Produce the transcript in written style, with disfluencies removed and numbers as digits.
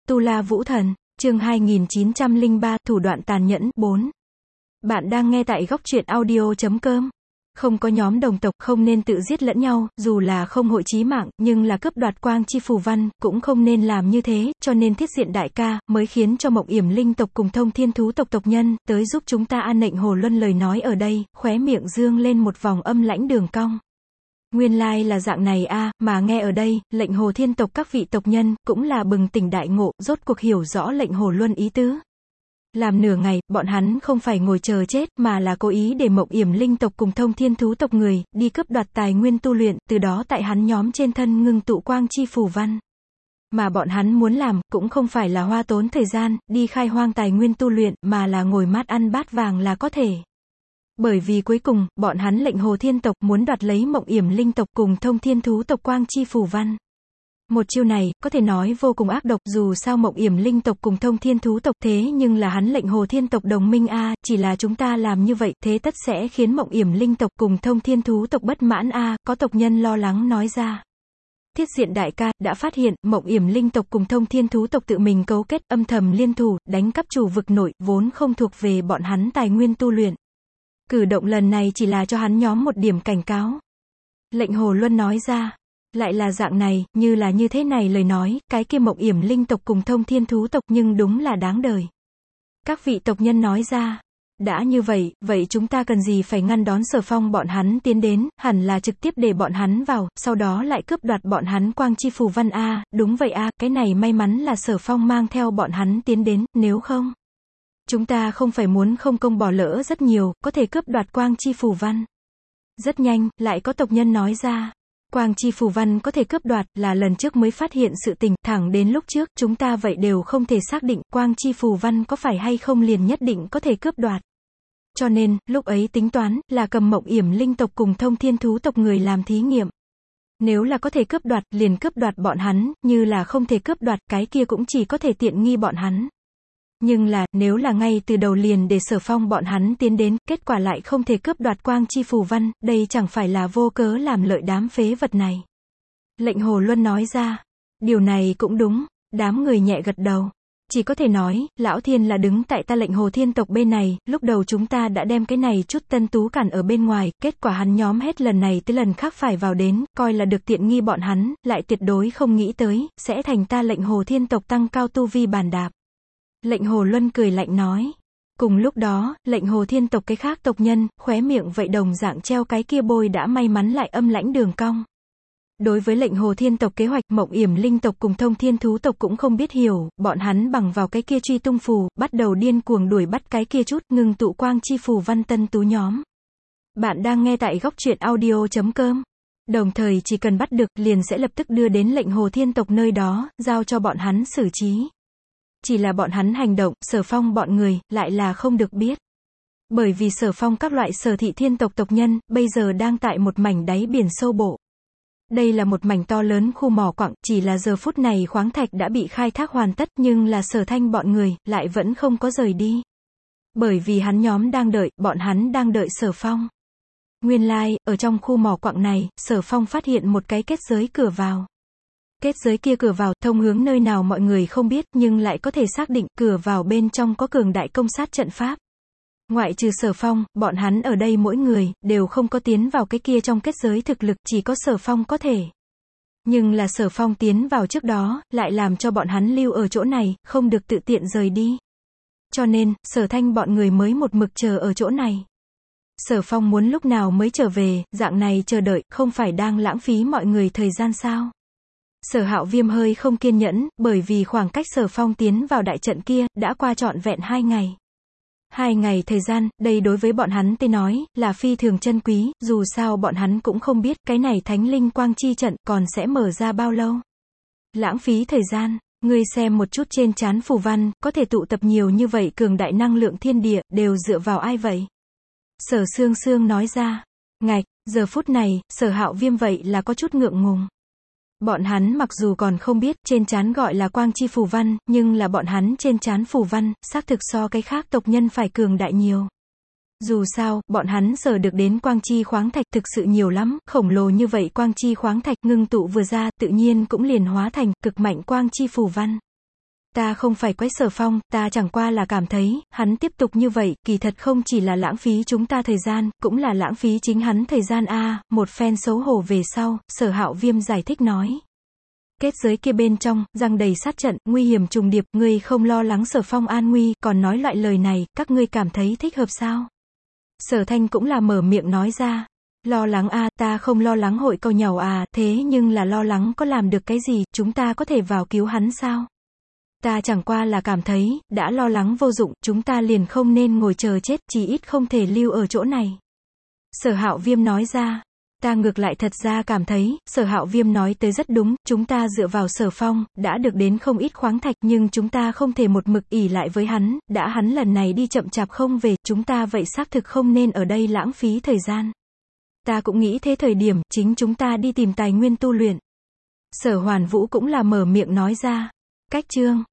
Tu La Vũ Thần, chương 2903, thủ đoạn tàn nhẫn, 4. Bạn đang nghe tại góc truyện audio.com. Không có nhóm đồng tộc, không nên tự giết lẫn nhau, dù là không hội chí mạng, nhưng là cướp đoạt quang chi phù văn, cũng không nên làm như thế, cho nên Thiết Diện đại ca, mới khiến cho Mộng Yểm Linh tộc cùng Thông Thiên thú tộc tộc nhân, tới giúp chúng ta an nệnh Hồ Luân lời nói ở đây, khóe miệng dương lên một vòng âm lãnh đường cong. Nguyên lai là dạng này a, mà nghe ở đây, lệnh Hồ Thiên tộc các vị tộc nhân, cũng là bừng tỉnh đại ngộ, rốt cuộc hiểu rõ lệnh Hồ Luân ý tứ. Làm nửa ngày, bọn hắn không phải ngồi chờ chết, mà là cố ý để Mộng Yểm Linh tộc cùng Thông Thiên thú tộc người, đi cướp đoạt tài nguyên tu luyện, từ đó tại hắn nhóm trên thân ngưng tụ quang chi phù văn. Mà bọn hắn muốn làm, cũng không phải là hoa tốn thời gian, đi khai hoang tài nguyên tu luyện, mà là ngồi mát ăn bát vàng là có thể. Bởi vì cuối cùng, bọn hắn lệnh Hồ Thiên tộc muốn đoạt lấy Mộng Yểm Linh tộc cùng Thông Thiên thú tộc quang chi phù văn. Một chiêu này, có thể nói vô cùng ác độc, dù sao Mộng Yểm Linh tộc cùng Thông Thiên thú tộc thế nhưng là hắn lệnh Hồ Thiên tộc đồng minh a, chỉ là chúng ta làm như vậy, thế tất sẽ khiến Mộng Yểm Linh tộc cùng Thông Thiên thú tộc bất mãn a, có tộc nhân lo lắng nói ra. Thiết Diện đại ca, đã phát hiện, Mộng Yểm Linh tộc cùng Thông Thiên thú tộc tự mình cấu kết, âm thầm liên thủ, đánh cắp chủ vực nội, vốn không thuộc về bọn hắn tài nguyên tu luyện. Cử động lần này chỉ là cho hắn nhóm một điểm cảnh cáo. Lệnh Hồ Luân nói ra. Lại là dạng này, như là như thế này lời nói, cái kia Mộng Yểm Linh tộc cùng Thông Thiên thú tộc nhưng đúng là đáng đời. Các vị tộc nhân nói ra. Đã như vậy, vậy chúng ta cần gì phải ngăn đón Sở Phong bọn hắn tiến đến, hẳn là trực tiếp để bọn hắn vào, sau đó lại cướp đoạt bọn hắn quang chi phù văn a, đúng vậy a, cái này may mắn là Sở Phong mang theo bọn hắn tiến đến, nếu không. Chúng ta không phải muốn không công bỏ lỡ rất nhiều, có thể cướp đoạt quang chi phù văn. Rất nhanh, lại có tộc nhân nói ra. Quang chi phù văn có thể cướp đoạt, là lần trước mới phát hiện sự tình, thẳng đến lúc trước, chúng ta vậy đều không thể xác định, quang chi phù văn có phải hay không liền nhất định có thể cướp đoạt. Cho nên, lúc ấy tính toán, là cầm Mộng Yểm Linh tộc cùng Thông Thiên thú tộc người làm thí nghiệm. Nếu là có thể cướp đoạt, liền cướp đoạt bọn hắn, như là không thể cướp đoạt, cái kia cũng chỉ có thể tiện nghi bọn hắn. Nhưng là, nếu là ngay từ đầu liền để Sở Phong bọn hắn tiến đến, kết quả lại không thể cướp đoạt quang chi phù văn, đây chẳng phải là vô cớ làm lợi đám phế vật này. Lệnh Hồ Luân nói ra. Điều này cũng đúng, đám người nhẹ gật đầu. Chỉ có thể nói, Lão Thiên là đứng tại ta lệnh Hồ Thiên tộc bên này, lúc đầu chúng ta đã đem cái này chút tân tú cản ở bên ngoài, kết quả hắn nhóm hết lần này tới lần khác phải vào đến, coi là được tiện nghi bọn hắn, lại tuyệt đối không nghĩ tới, sẽ thành ta lệnh Hồ Thiên tộc tăng cao tu vi bàn đạp. Lệnh Hồ Luân cười lạnh nói. Cùng lúc đó, lệnh Hồ Thiên tộc cái khác tộc nhân, khóe miệng vậy đồng dạng treo cái kia bôi đã may mắn lại âm lãnh đường cong. Đối với lệnh Hồ Thiên tộc kế hoạch, Mộng Yểm Linh tộc cùng Thông Thiên thú tộc cũng không biết hiểu, bọn hắn bằng vào cái kia truy tung phù, bắt đầu điên cuồng đuổi bắt cái kia chút, ngưng tụ quang chi phù văn tân tú nhóm. Bạn đang nghe tại góc truyện audio.com. Đồng thời chỉ cần bắt được, liền sẽ lập tức đưa đến lệnh Hồ Thiên tộc nơi đó, giao cho bọn hắn xử trí. Chỉ là bọn hắn hành động, Sở Phong bọn người, lại là không được biết. Bởi vì Sở Phong các loại Sở thị thiên tộc tộc nhân, bây giờ đang tại một mảnh đáy biển sâu bộ. Đây là một mảnh to lớn khu mỏ quặng, chỉ là giờ phút này khoáng thạch đã bị khai thác hoàn tất, nhưng là Sở Thanh bọn người, lại vẫn không có rời đi. Bởi vì hắn nhóm đang đợi, bọn hắn đang đợi Sở Phong. Nguyên lai, ở trong khu mỏ quặng này, Sở Phong phát hiện một cái kết giới cửa vào. Kết giới kia cửa vào, thông hướng nơi nào mọi người không biết, nhưng lại có thể xác định, cửa vào bên trong có cường đại công sát trận pháp. Ngoại trừ Sở Phong, bọn hắn ở đây mỗi người, đều không có tiến vào cái kia trong kết giới thực lực, chỉ có Sở Phong có thể. Nhưng là Sở Phong tiến vào trước đó, lại làm cho bọn hắn lưu ở chỗ này, không được tự tiện rời đi. Cho nên, Sở Thanh bọn người mới một mực chờ ở chỗ này. Sở Phong muốn lúc nào mới trở về, dạng này chờ đợi, không phải đang lãng phí mọi người thời gian sao? Sở Hạo Viêm hơi không kiên nhẫn, bởi vì khoảng cách Sở Phong tiến vào đại trận kia, đã qua trọn vẹn 2 ngày. 2 ngày thời gian, đây đối với bọn hắn tới nói, là phi thường chân quý, dù sao bọn hắn cũng không biết, cái này thánh linh quang chi trận, còn sẽ mở ra bao lâu. Lãng phí thời gian, ngươi xem một chút trên trán phù văn, có thể tụ tập nhiều như vậy cường đại năng lượng thiên địa, đều dựa vào ai vậy? Sở Sương Sương nói ra. Ngạch, giờ phút này, Sở Hạo Viêm vậy là có chút ngượng ngùng. Bọn hắn mặc dù còn không biết, trên trán gọi là quang chi phù văn, nhưng là bọn hắn trên trán phù văn, xác thực so cái khác tộc nhân phải cường đại nhiều. Dù sao, bọn hắn sở được đến quang chi khoáng thạch thực sự nhiều lắm, khổng lồ như vậy quang chi khoáng thạch ngưng tụ vừa ra, tự nhiên cũng liền hóa thành cực mạnh quang chi phù văn. Ta không phải quái Sở Phong, ta chẳng qua là cảm thấy, hắn tiếp tục như vậy, kỳ thật không chỉ là lãng phí chúng ta thời gian, cũng là lãng phí chính hắn thời gian a. Một phen xấu hổ về sau, Sở Hạo Viêm giải thích nói. Kết giới kia bên trong, răng đầy sát trận, nguy hiểm trùng điệp, ngươi không lo lắng Sở Phong an nguy, còn nói loại lời này, các ngươi cảm thấy thích hợp sao? Sở Thanh cũng là mở miệng nói ra. Lo lắng a, ta không lo lắng hội cầu nhàu à, thế nhưng là lo lắng có làm được cái gì, chúng ta có thể vào cứu hắn sao? Ta chẳng qua là cảm thấy, đã lo lắng vô dụng, chúng ta liền không nên ngồi chờ chết, chỉ ít không thể lưu ở chỗ này. Sở Hạo Viêm nói ra. Ta ngược lại thật ra cảm thấy, Sở Hạo Viêm nói tới rất đúng, chúng ta dựa vào Sở Phong, đã được đến không ít khoáng thạch nhưng chúng ta không thể một mực ỷ lại với hắn, đã hắn lần này đi chậm chạp không về, chúng ta vậy xác thực không nên ở đây lãng phí thời gian. Ta cũng nghĩ thế thời điểm, chính chúng ta đi tìm tài nguyên tu luyện. Sở Hoàn Vũ cũng là mở miệng nói ra. Cách chương